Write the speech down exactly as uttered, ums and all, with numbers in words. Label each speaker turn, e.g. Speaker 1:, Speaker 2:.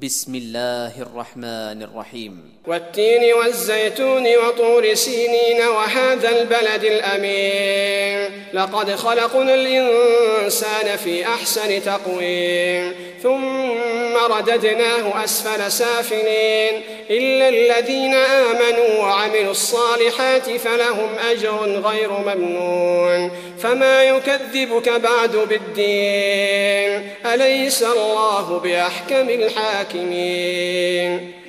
Speaker 1: بسم الله الرحمن الرحيم.
Speaker 2: والتين والزيتون وطور سينين وهذا البلد الأمين لقد خلقنا الإنسان في أحسن تقويم ثم رددناه أسفل سافلين إلا الذين آمنوا وعملوا الصالحات فلهم أجر غير ممنون فما يكذبك بعد بالدين أليس الله بأحكم الحاكمين.